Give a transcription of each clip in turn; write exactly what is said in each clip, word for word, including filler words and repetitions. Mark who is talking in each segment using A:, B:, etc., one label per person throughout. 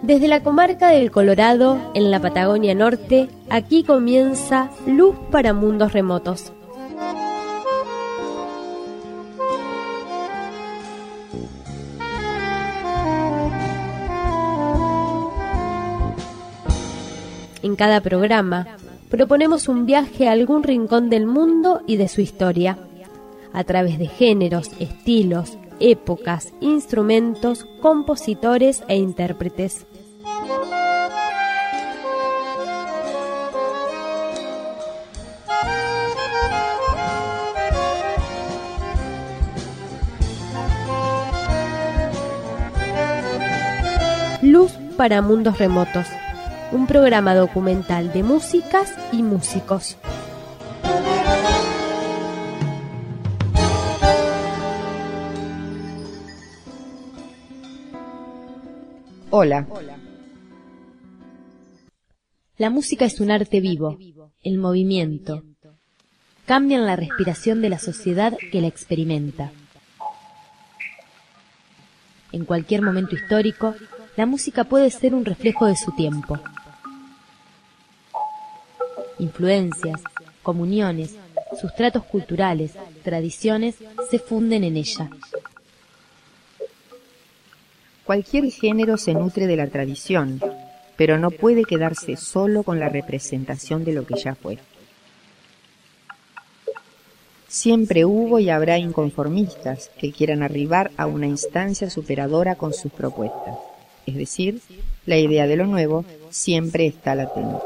A: Desde la comarca del Colorado, en la Patagonia Norte, aquí comienza Luz para Mundos Remotos. En cada programa, proponemos un viaje a algún rincón del mundo y de su historia, a través de géneros, estilos, épocas, instrumentos, compositores e intérpretes. Luz para Mundos Remotos, un programa documental de músicas y músicos.
B: Hola.
C: La música es un arte vivo, el movimiento. Cambian la respiración de la sociedad que la experimenta. En cualquier momento histórico, la música puede ser un reflejo de su tiempo. Influencias, comuniones, sustratos culturales, tradiciones se funden en ella.
B: Cualquier género se nutre de la tradición, pero no puede quedarse solo con la representación de lo que ya fue. Siempre hubo y habrá inconformistas que quieran arribar a una instancia superadora con sus propuestas. Es decir, la idea de lo nuevo siempre está latente.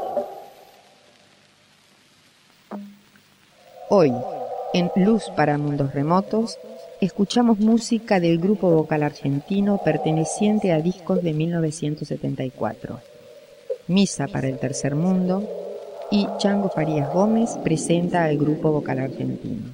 B: Hoy, en Luz para Mundos Remotos, escuchamos música del grupo vocal argentino perteneciente a discos de mil novecientos setenta y cuatro. Misa para el Tercer Mundo, y Chango Farías Gómez presenta al grupo vocal argentino.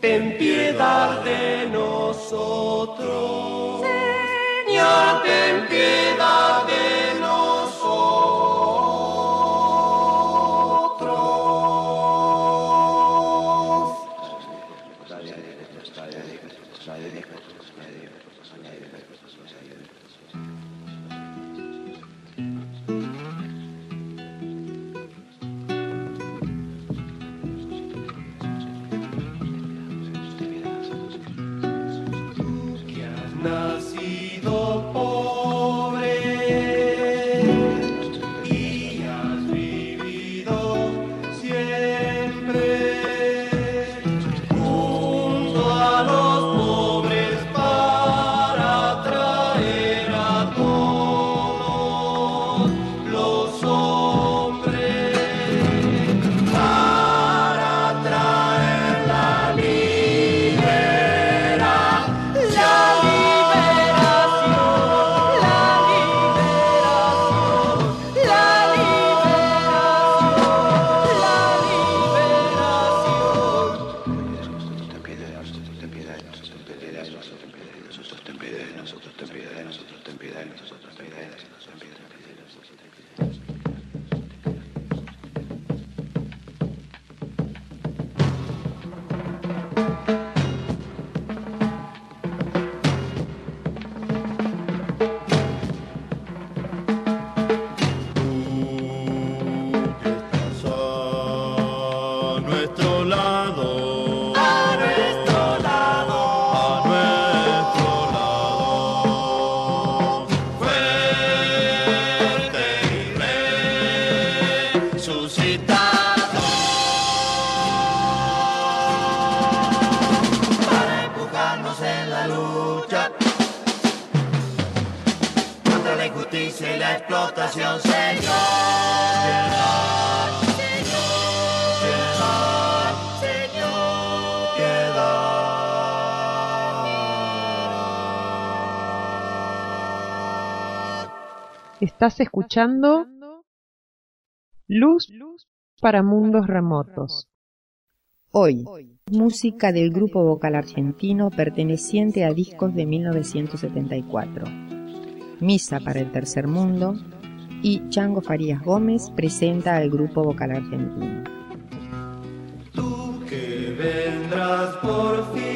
D: ten piedad de nosotros. Señor, ten piedad de nosotros. Nacido pobre y has vivido siempre junto a los pobres para traer a todos los hombres, para traer la injusticia y la explotación, Señor. Piedad, Señor. Piedad, Señor. Piedad.
B: Estás escuchando Luz para Mundos Remotos. Hoy, música del grupo vocal argentino perteneciente a discos de mil novecientos setenta y cuatro. Misa para el Tercer Mundo y Chango Farías Gómez presenta al grupo vocal argentino.
D: Tú que vendrás por fin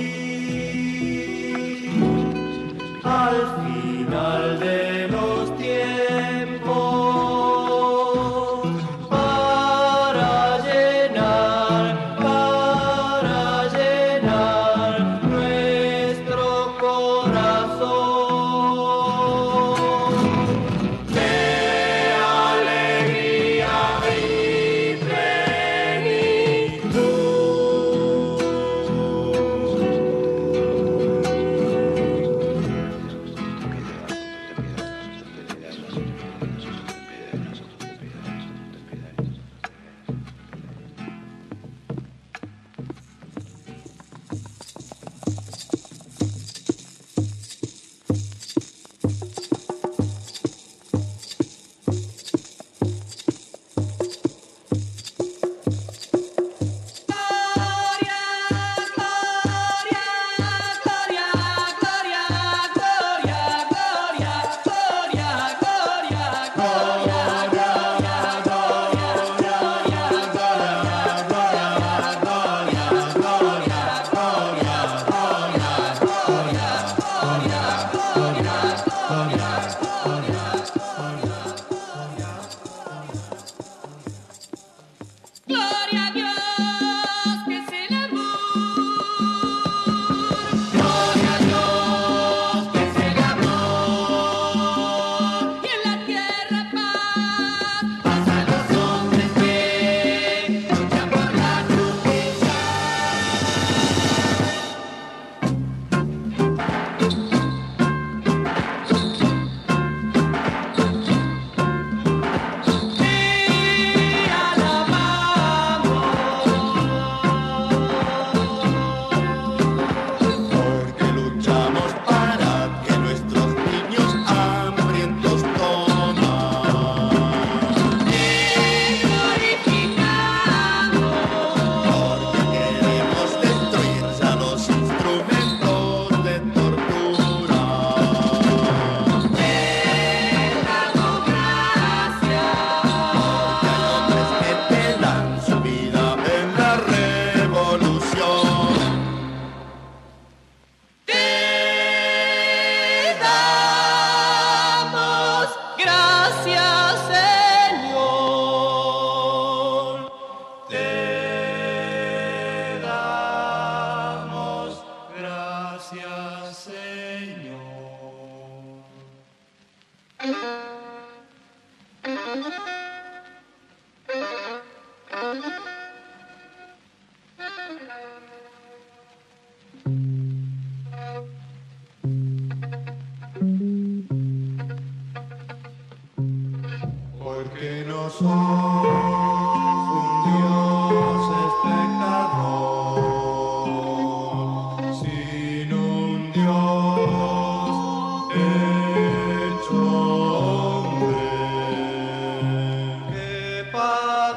D: al final de los tiempos para llenar, para llenar nuestro corazón. De alegría y plenitud.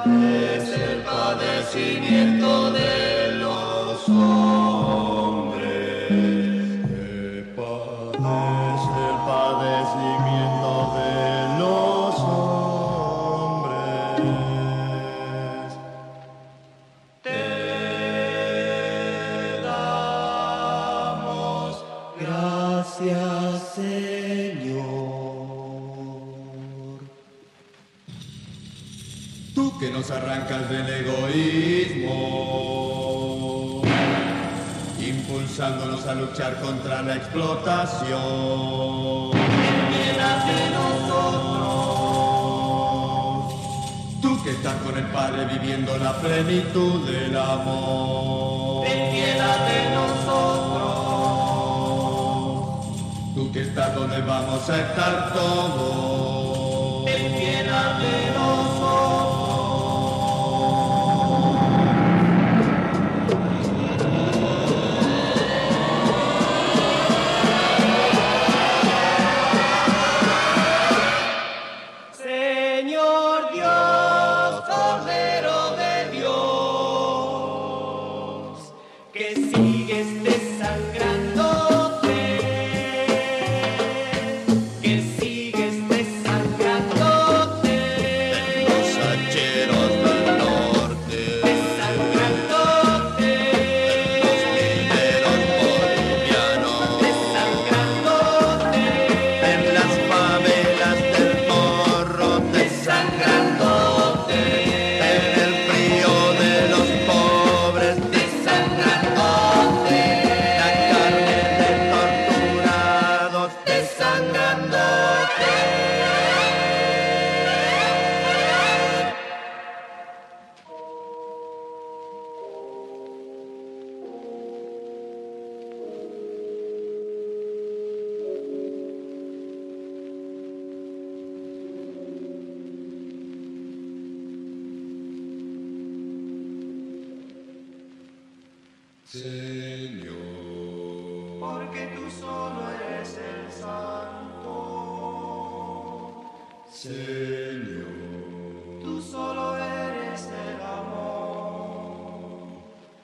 D: es el padecimiento de los hombres, que padece el padecimiento de los hombres. Te damos gracias, Señor. Tú que nos arrancas del egoísmo, impulsándonos a luchar contra la explotación. Piedad de nosotros. Tú que estás con el Padre viviendo la plenitud del amor. Ten piedad de nosotros. Tú que estás donde vamos a estar todos. Ten piedad de nosotros. Señor Dios, Cordero de Dios, que sigues desangrándote, que sigues desangrándote en los hacheros del norte, desangrándote en los mineros bolivianos, desangrándote en las favelas del Morro, desangrándote en el frío de los pobres, desangrándote la carne de torturados, desangrándote. Señor, porque tú solo eres el santo. Señor, tú solo eres el amor.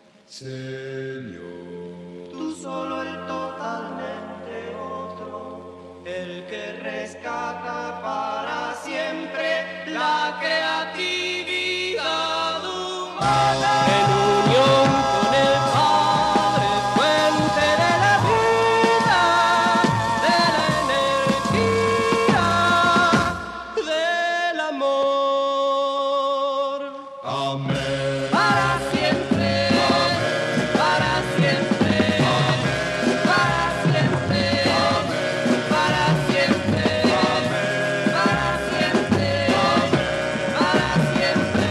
D: Señor, tú solo el totalmente otro, el que rescata para siempre la creatividad humana. En unión con el Padre, fuente de la vida, de la energía, del amor. Amén. Para siempre. Amén. Para siempre. Amén. Para siempre. Amén. Para siempre. Amén. Para siempre. Amén. Para siempre.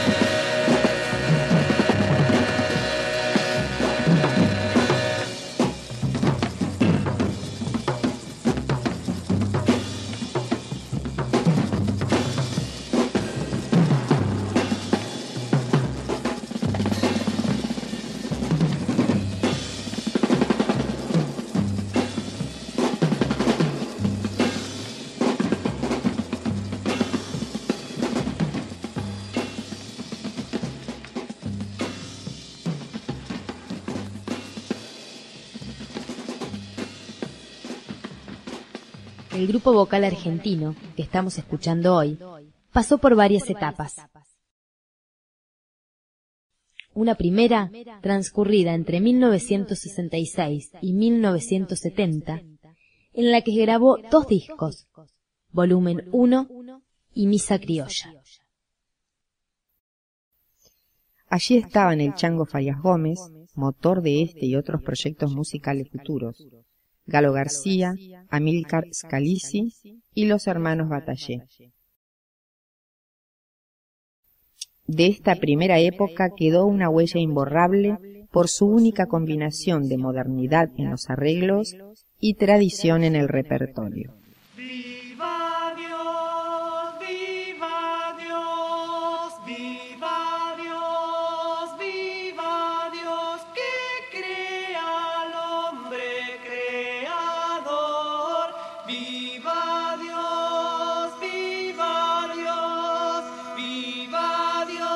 C: El grupo vocal argentino que estamos escuchando hoy pasó por varias etapas. Una primera, transcurrida entre mil novecientos sesenta y seis y mil novecientos setenta, en la que grabó dos discos, Volumen uno y Misa Criolla.
B: Allí estaban el Chango Farias Gómez, motor de este y otros proyectos musicales futuros, Galo García, Amílcar Scalisi y los hermanos Batallé. De esta primera época quedó una huella imborrable por su única combinación de modernidad en los arreglos y tradición en el repertorio.
D: Viva Dios, viva Dios, viva Dios, viva Dios, que crea al hombre creador. Viva Dios, viva Dios, viva Dios.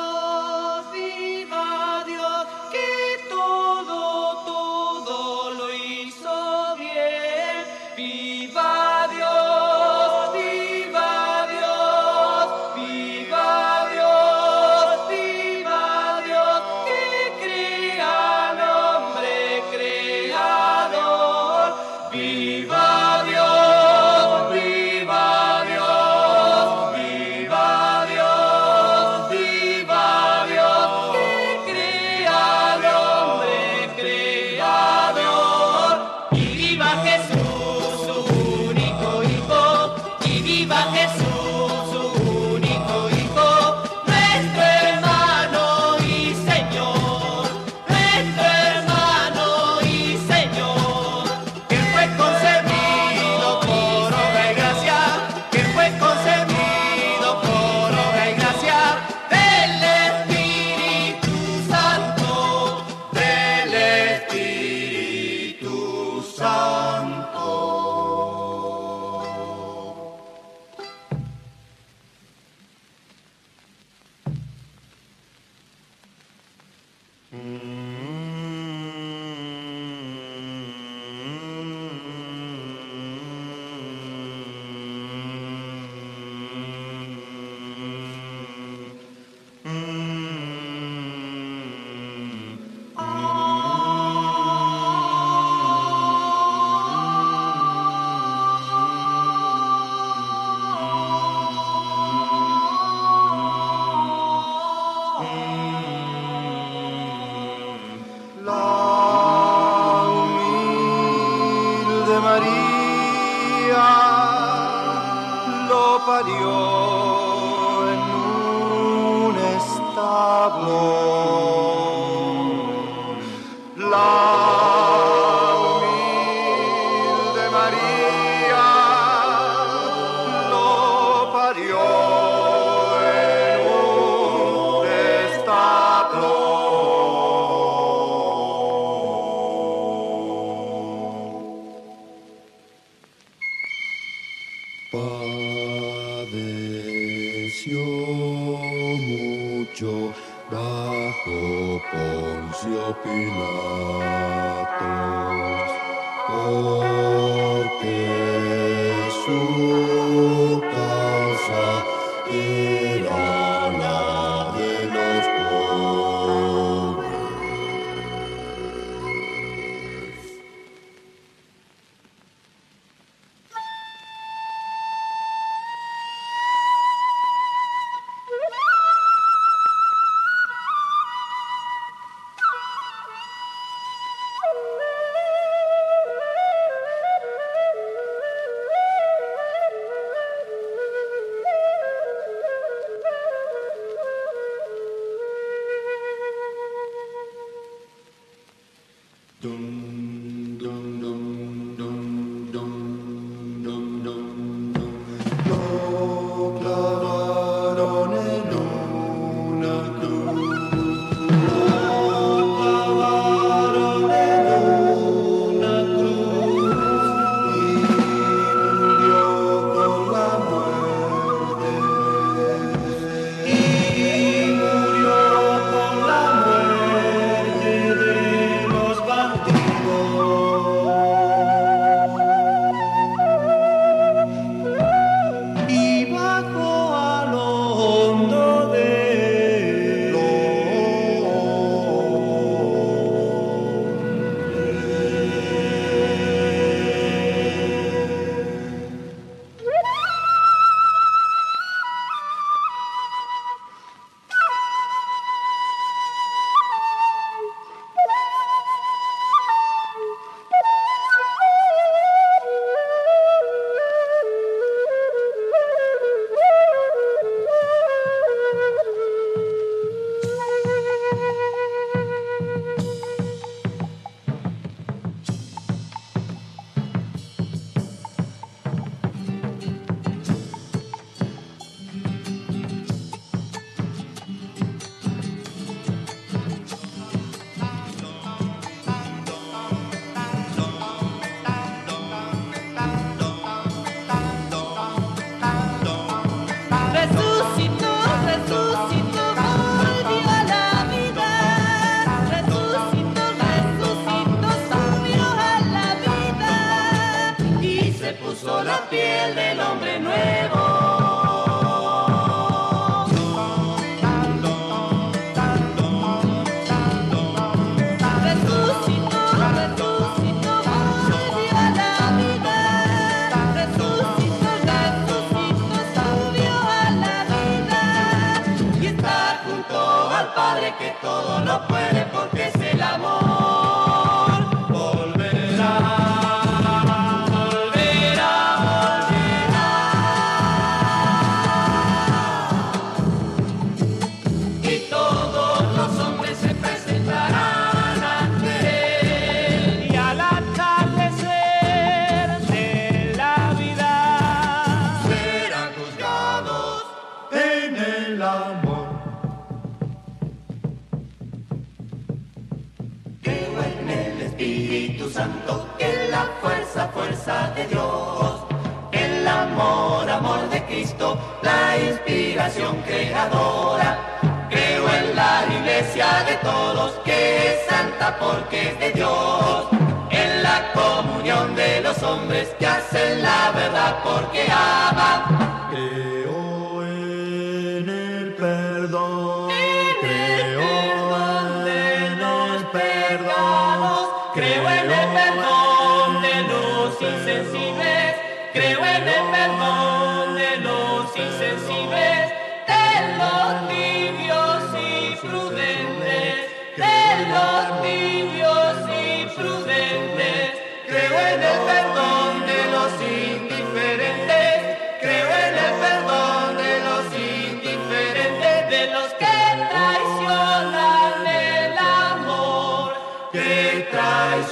E: Insensibles de los tibios y prudentes.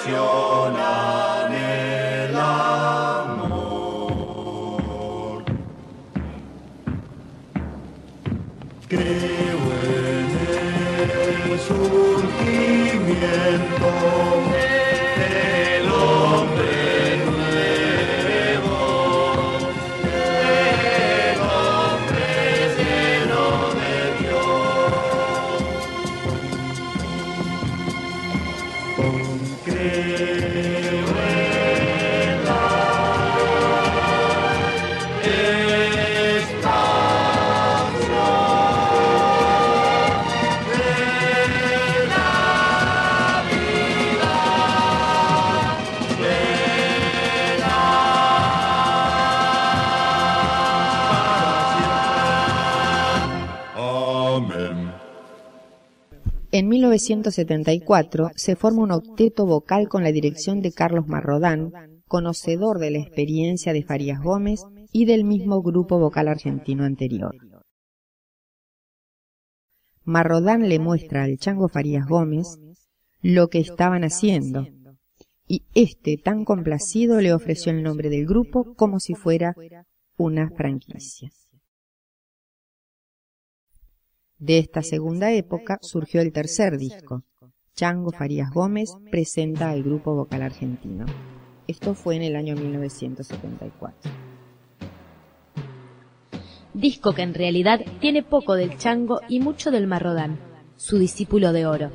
E: traicionan el amor. Creo en el surgimiento del hombre nuevo, del hombre lleno de Dios. Creo en la expansión de la vida plena para siempre. Amén.
B: En mil novecientos setenta y cuatro se forma un octeto vocal con la dirección de Carlos Marrodán, conocedor de la experiencia de Farías Gómez y del mismo grupo vocal argentino anterior. Marrodán le muestra al Chango Farías Gómez lo que estaban haciendo, y este, tan complacido, le ofreció el nombre del grupo como si fuera una franquicia. De esta segunda época surgió el tercer disco, Chango Farías Gómez presenta al grupo vocal argentino. Esto fue en el año mil novecientos setenta y cuatro.
C: Disco que en realidad tiene poco del Chango y mucho del Marrodán, su discípulo de oro.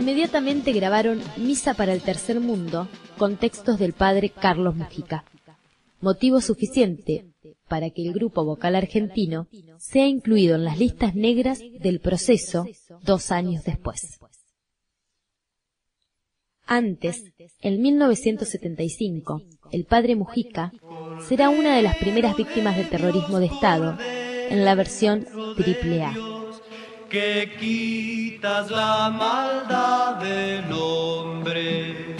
C: Inmediatamente grabaron Misa para el Tercer Mundo con textos del padre Carlos Mujica, motivo suficiente para que el grupo vocal argentino sea incluido en las listas negras del proceso dos años después. Antes, en mil novecientos setenta y cinco, el padre Mujica será una de las primeras víctimas del terrorismo de Estado en la versión triple A.
D: Que quitas la maldad del hombre,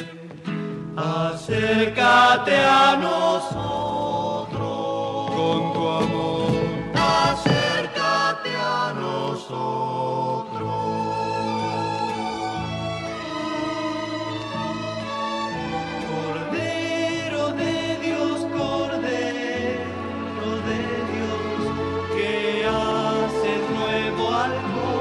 D: acércate a nosotros con tu amor, acércate a nosotros. Cordero de Dios, Cordero de Dios, que haces nuevo al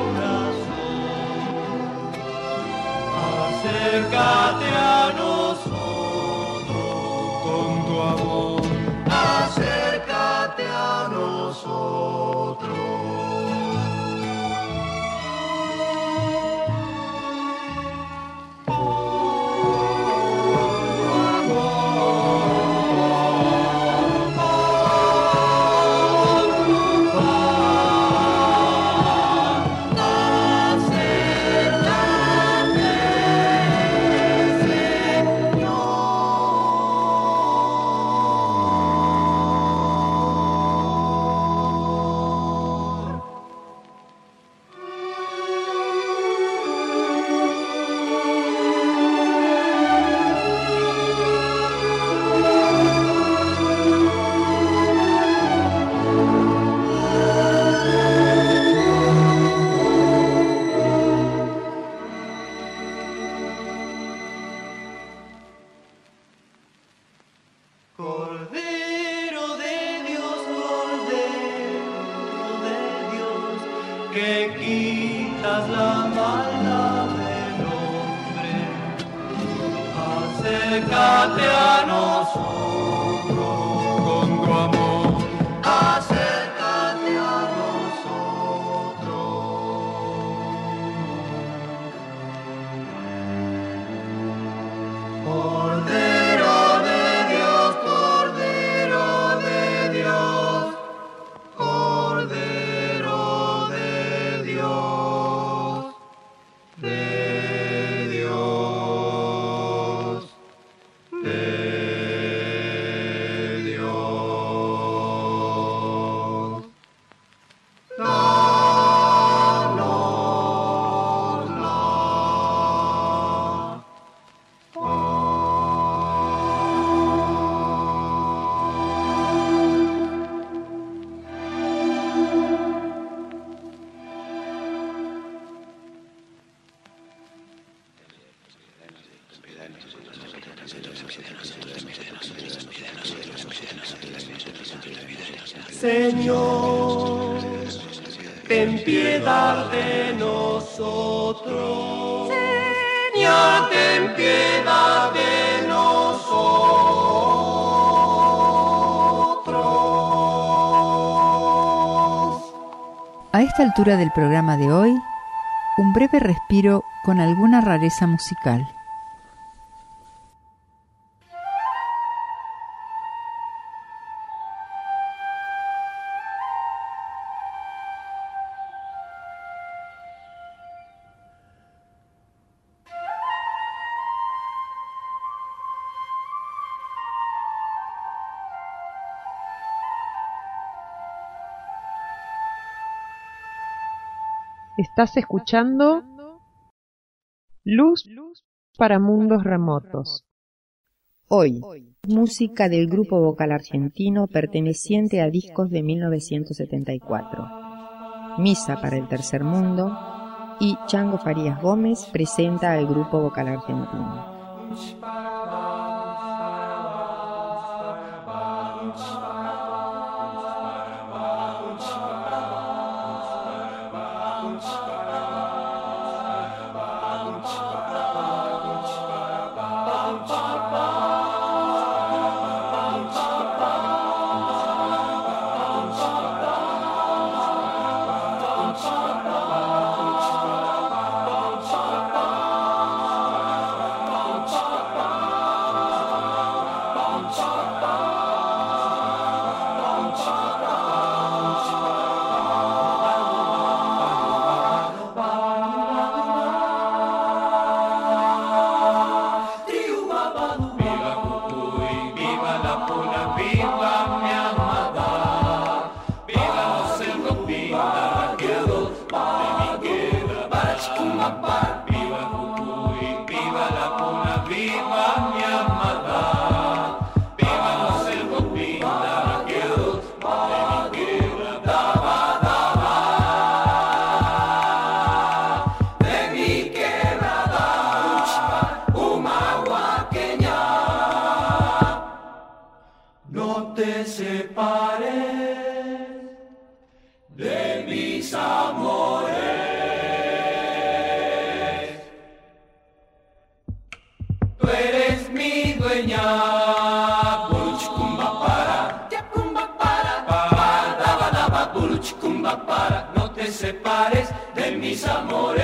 D: acércate a nosotros con tu amor, acércate a nosotros. Cordero de Dios, Cordero de Dios, que quitas la maldad del hombre, acércate a nosotros con tu amor, acércate a nosotros. Cordero de Dios, Cordero de Dios, Cordero de Dios, de Dios, de Dios. Danos la Señor, ten piedad de nosotros. Señor, ten piedad de nosotros.
B: A esta altura del programa de hoy, un breve respiro con alguna rareza musical.
F: Estás escuchando Luz para Mundos Remotos.
B: Hoy, música del grupo vocal argentino perteneciente a discos de mil novecientos setenta y cuatro. Misa para el Tercer Mundo y Chango Farías Gómez presenta al grupo vocal argentino.
D: Bye.
E: separes de mis amores. Tú eres mi dueña. Puruchicumba para, yacumba para, para, daba, daba, puruchicumba para. No te separes de mis amores.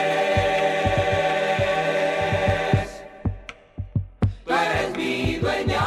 E: Tú eres mi dueña.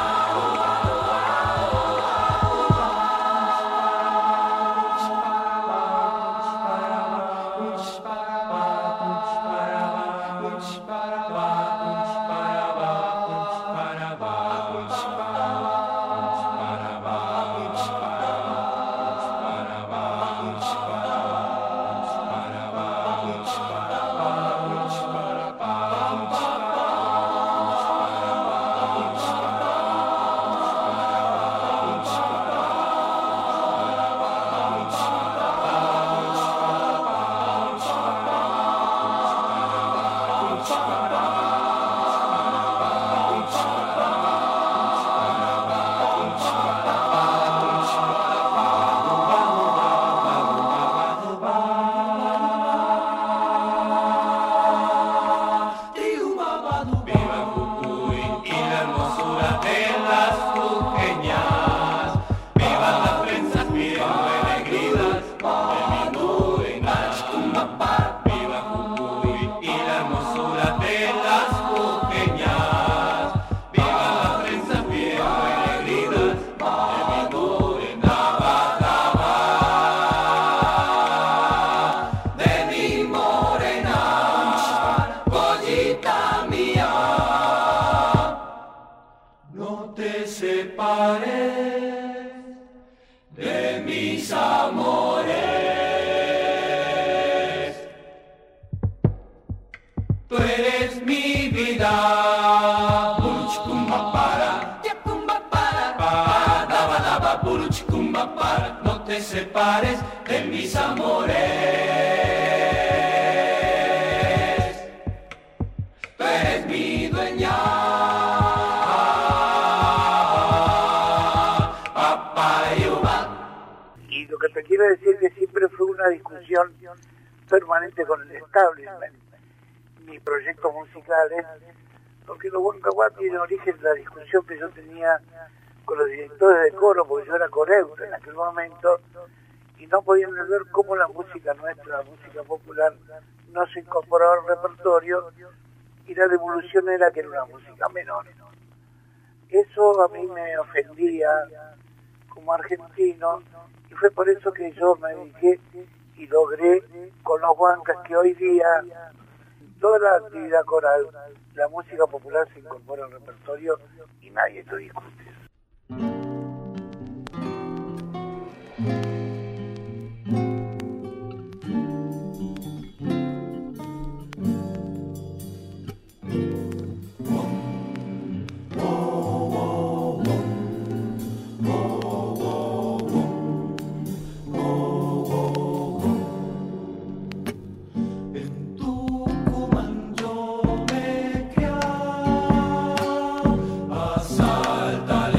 E: No te separes de mis amores. Tú eres mi dueña.
G: Y lo que te quiero decir es que siempre fue una discusión permanente con el establishment, mis proyectos musicales, porque los Boncaguá tienen origen de la discusión que yo tenía con los directores de coro, porque yo era coreógrafo en aquel momento, y no podían ver cómo la música nuestra, la música popular, no se incorporaba al repertorio, y la devolución era que era una música menor. Eso a mí me ofendía como argentino, y fue por eso que yo me dediqué y logré con los Huancas que hoy día toda la actividad coral, la música popular se incorpora al repertorio y nadie lo discute.
E: Asalta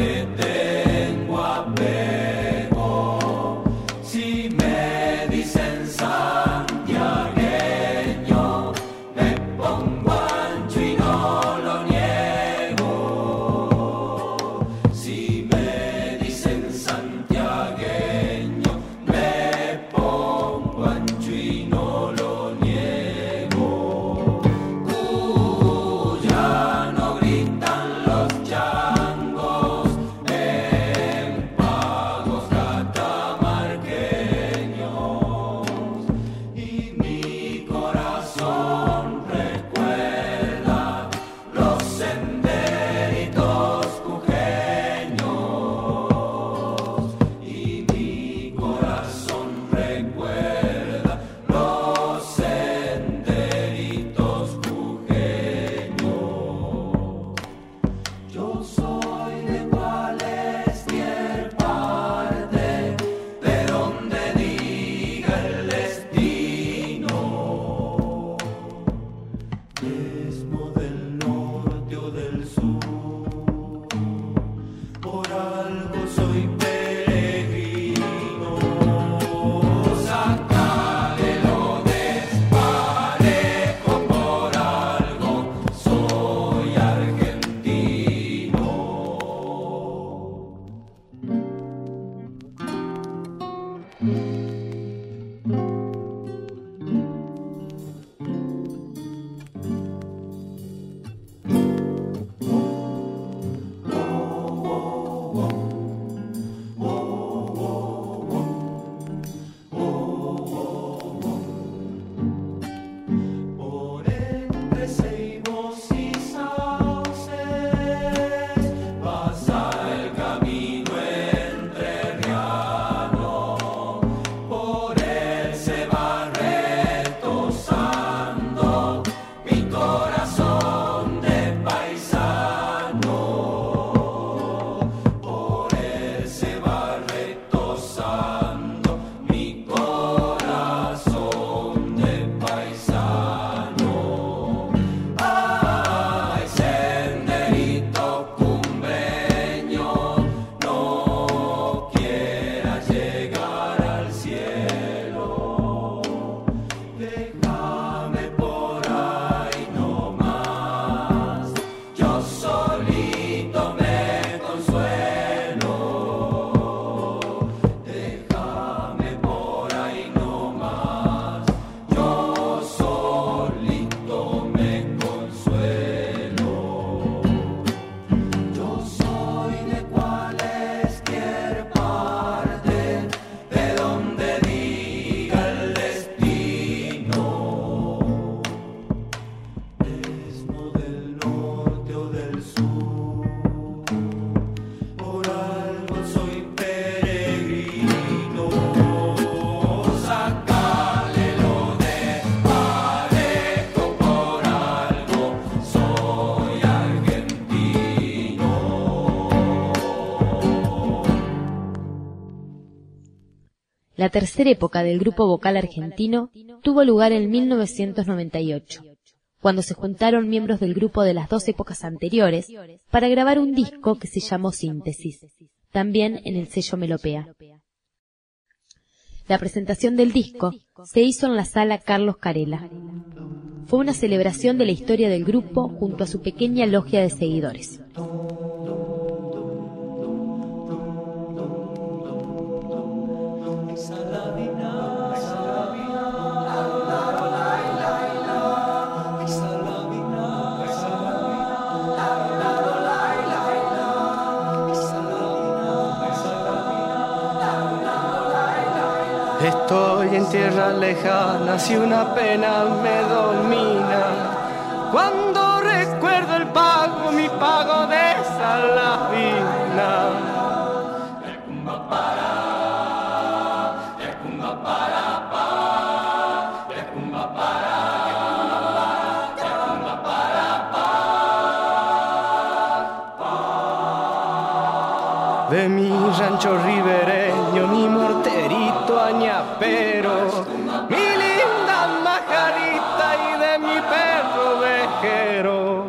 C: La tercera época del grupo vocal argentino tuvo lugar en mil novecientos noventa y ocho, cuando se juntaron miembros del grupo de las dos épocas anteriores para grabar un disco que se llamó Síntesis, también en el sello Melopea. La presentación del disco se hizo en la sala Carlos Carela. Fue una celebración de la historia del grupo junto a su pequeña logia de seguidores.
H: Estoy en tierras lejanas y una pena me domina. Cuando recuerdo el pago, mi pago de Salavina. De mi rancho ribereño, mi morterito añapero, mi linda majarita y de mi perro vejero.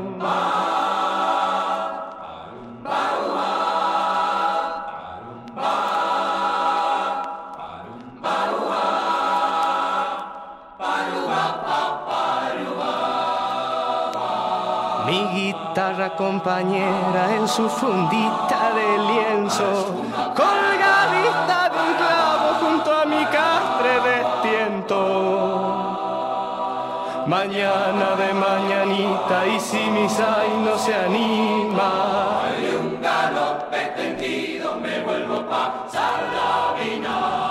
H: Mi guitarra compañera en su fundita de lienzo, colgadita de un clavo junto a mi castre de tiento. Mañana de mañanita y si mi say no se anima, de un galope tendido me vuelvo pa' Salavina.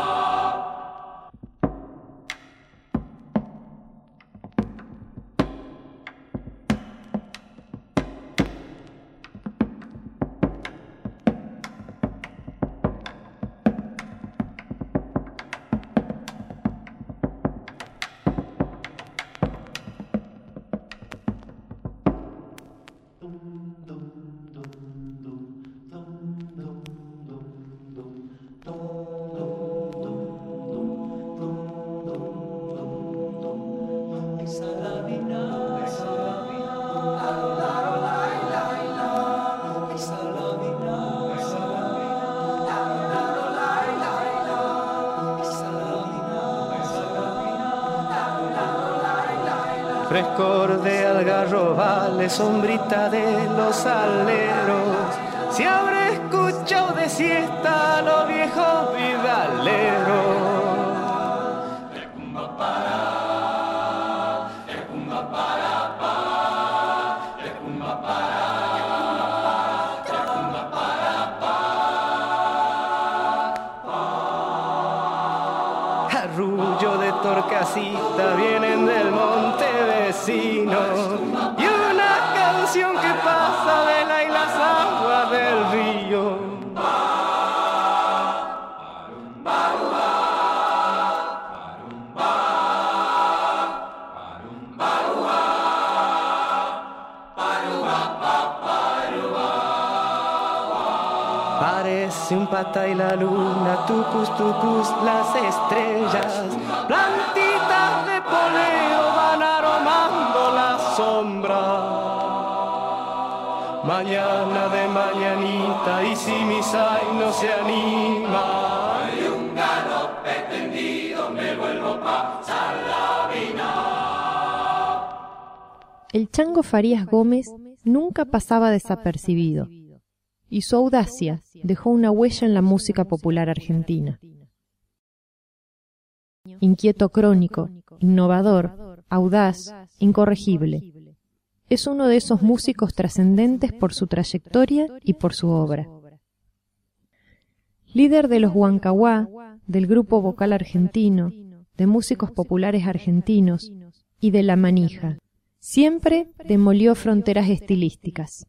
H: Frescor de algarrobales, sombrita de los aleros, si habré escuchado de siesta a los viejos vidaleros. Arrullo de torcasita vienen del monte vecino y una canción que pasa de la y las aguas del río. Parece un pata y la luna, tucus, tucus, las estrellas, plantitas de poleo van aromando la sombra. Mañana de mañanita y si mi say no se anima, hay un galope tendido, me vuelvo pa' Salavina.
I: El Chango Farías Gómez nunca pasaba desapercibido, y su audacia dejó una huella en la música popular argentina. Inquieto crónico, innovador, audaz, incorregible. Es uno de esos músicos trascendentes por su trayectoria y por su obra. Líder de los Huancahuá, del grupo vocal argentino, de músicos populares argentinos y de La Manija, siempre demolió fronteras estilísticas.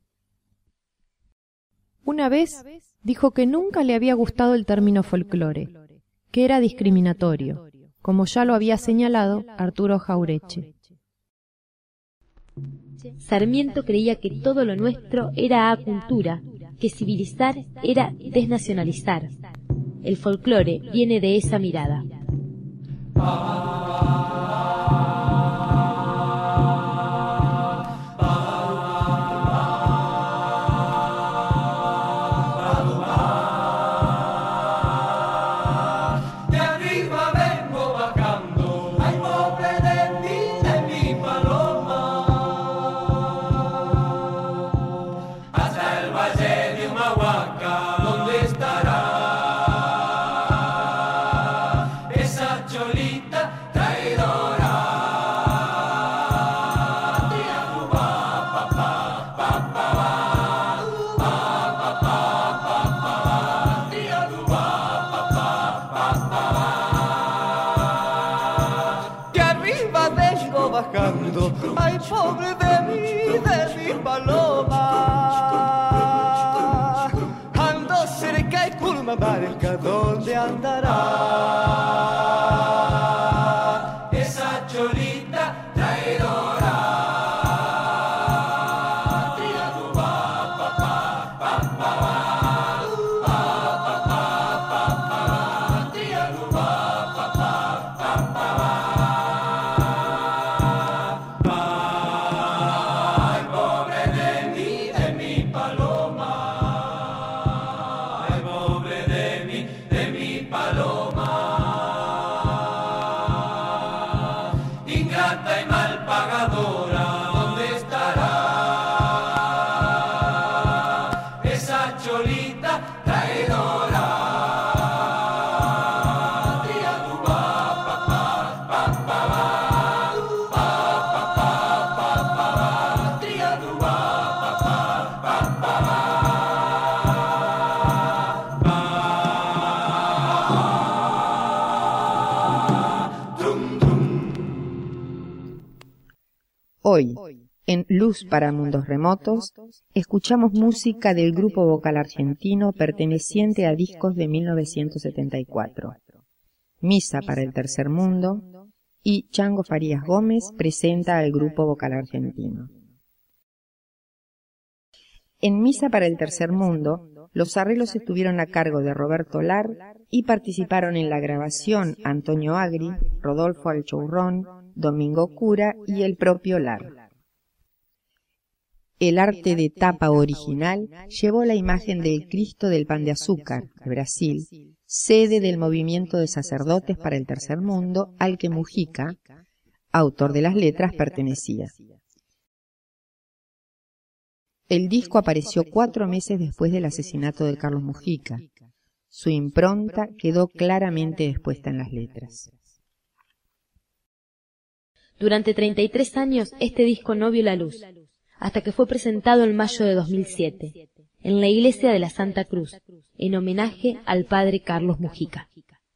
I: Una vez dijo que nunca le había gustado el término folclore, que era discriminatorio, como ya lo había señalado Arturo Jaureche.
C: Sarmiento creía que todo lo nuestro era acultura, que civilizar era desnacionalizar, El folclore viene de esa mirada.
H: Ay, pobre de mí, de mi paloma. Ando cerca y culma marca donde andará. Esa cholita traidora. Triaduba, pa, pa, pa, pa, pa, pa, pa, pa, triaduba, pa, pa, pa, pa.
B: Hoy, en Luz para Mundos Remotos, escuchamos música del grupo vocal argentino perteneciente a discos de mil novecientos setenta y cuatro. Misa para el Tercer Mundo y Chango Farías Gómez presenta al grupo vocal argentino. En Misa para el Tercer Mundo, los arreglos estuvieron a cargo de Roberto Lar y participaron en la grabación Antonio Agri, Rodolfo Alchourrón, Domingo Cura y el propio Lar. El arte de tapa original llevó la imagen del Cristo del Pan de Azúcar, de Brasil, sede del movimiento de sacerdotes para el Tercer Mundo al que Mujica, autor de las letras, pertenecía. El disco apareció cuatro meses después del asesinato de Carlos Mujica. Su impronta quedó claramente expuesta en las letras.
C: Durante treinta y tres años este disco no vio la luz, hasta que fue presentado en mayo de dos mil siete, en la iglesia de la Santa Cruz, en homenaje al padre Carlos Mujica.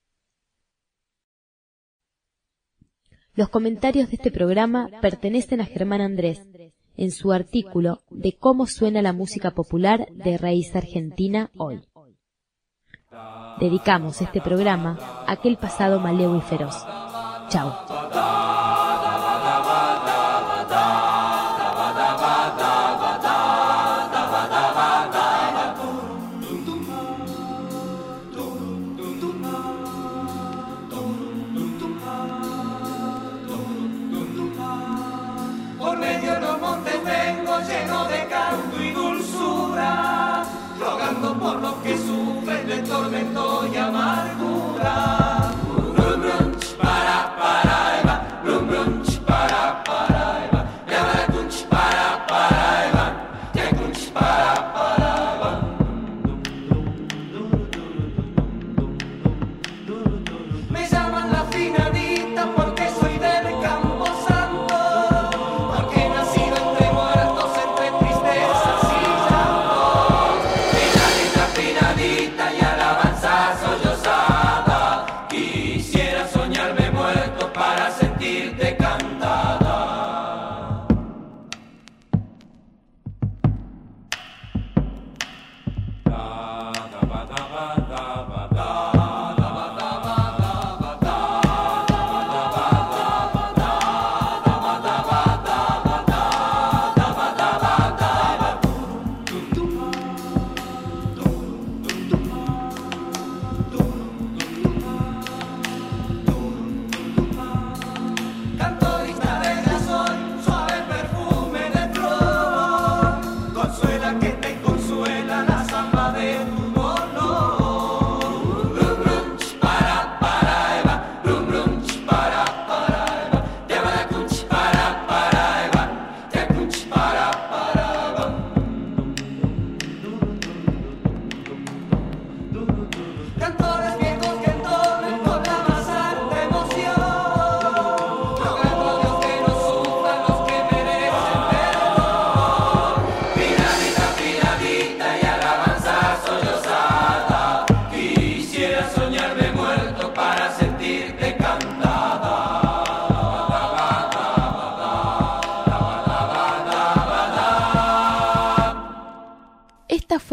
C: Los comentarios de este programa pertenecen a Germán Andrés, en su artículo de cómo suena la música popular de raíz argentina hoy. Dedicamos este programa a aquel pasado maleo y feroz. Chau.
E: Por medio de los montes vengo lleno de canto y dulzura, rogando por los que sufren de tormento y amargura. Para, para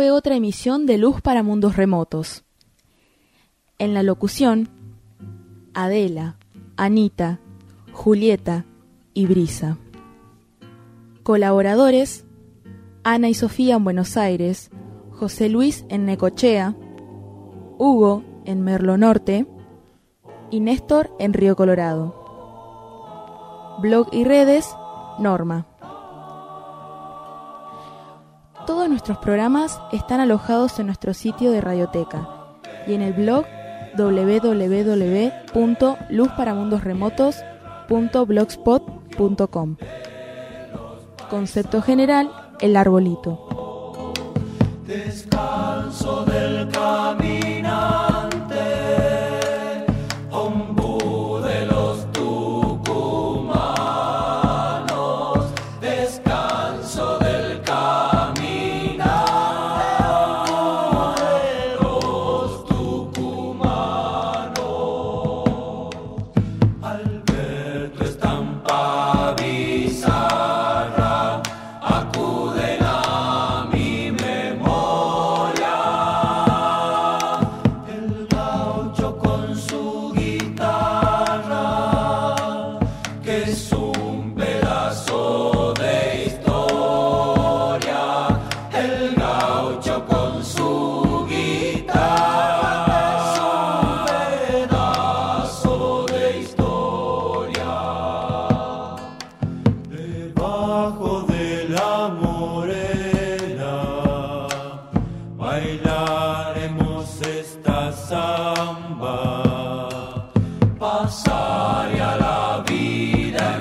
J: fue otra emisión de Luz para Mundos Remotos. En la locución, Adela, Anita, Julieta y Brisa. Colaboradores, Ana y Sofía en Buenos Aires, José Luis en Necochea, Hugo en Merlo Norte y Néstor en Río Colorado. Blog y redes, Norma. Todos nuestros programas están alojados en nuestro sitio de Radioteca y en el blog doble u doble u doble u punto luz para mundos remotos punto blogspot punto com. Concepto general, el arbolito.
E: Descanso del caminante, ombú de los tucumanos, descanso del caminante de los tucumanos. Alberto Estampa Bizarra, acuden a mi memoria. El gaucho con su guitarra, que es un pedazo de historia. El gaucho con su guitarra, es un pedazo de historia. Debajo de la morena bailaremos esta samba, pasaría la vida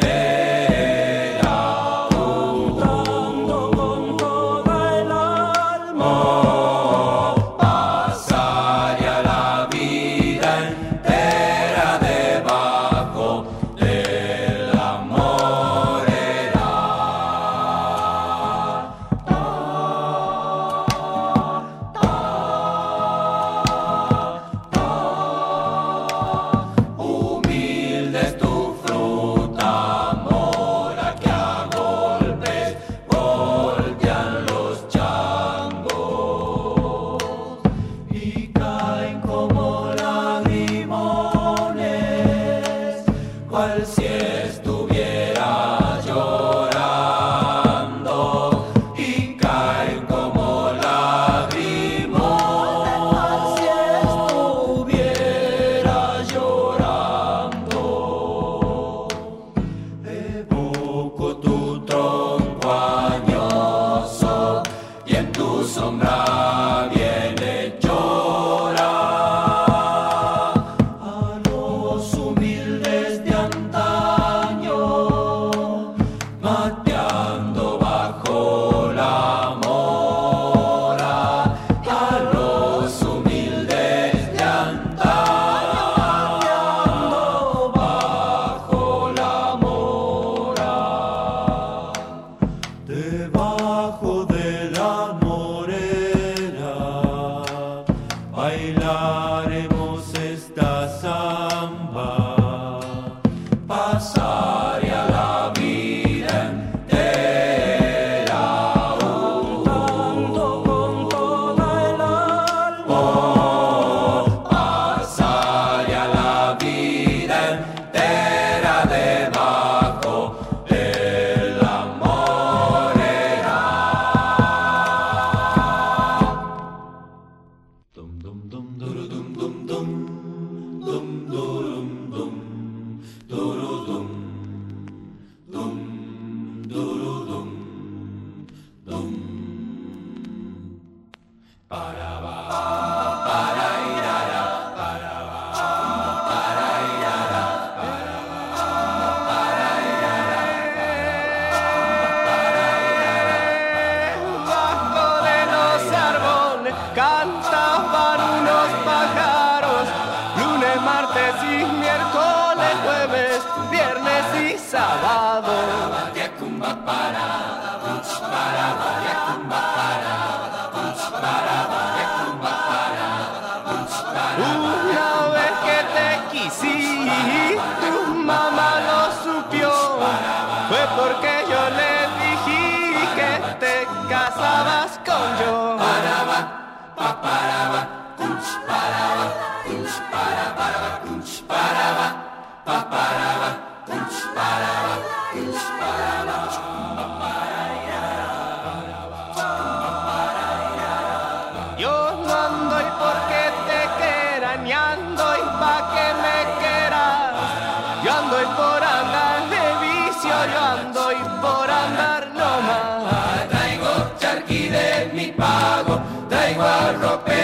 E: entera cantando con toda el alma. Pasaría la vida entera debajo de la morena. Humilde es tu fruta mora, que a golpes voltean los changos y caen como lagrimones, cual si estuviera llorando, y caen como lagrimones, cual si estuviera llorando. Evoco tu tronco añoso y en tu sombra viene llora a los humildes de antaño, mateando bajo la mora. A los humildes de antaño, mateando bajo la mora. Debajo de la morena bailaremos esta samba, pasaría la vida entera cantando con toda el alma. Pasaría la vida entera debajo de la morena. Dum dum dum dum dum dum dum dum dum dum dum dum dum dum. Para ba para irara, para ba para irara, para ba para irara, para irara.
H: Bajo de los árboles cantaban unos pájaros, lunes, martes y miércoles, jueves, viernes y sábado. Una vez que te quisí, tu mamá lo supió, fue porque yo le dije que te casabas con yo. Yo no ando y porque te quiera, ni ando y pa' que me quiera. Yo ando y por andar de vicio, yo ando y por andar nomás.
E: Traigo charqui de mi pago, traigo arrope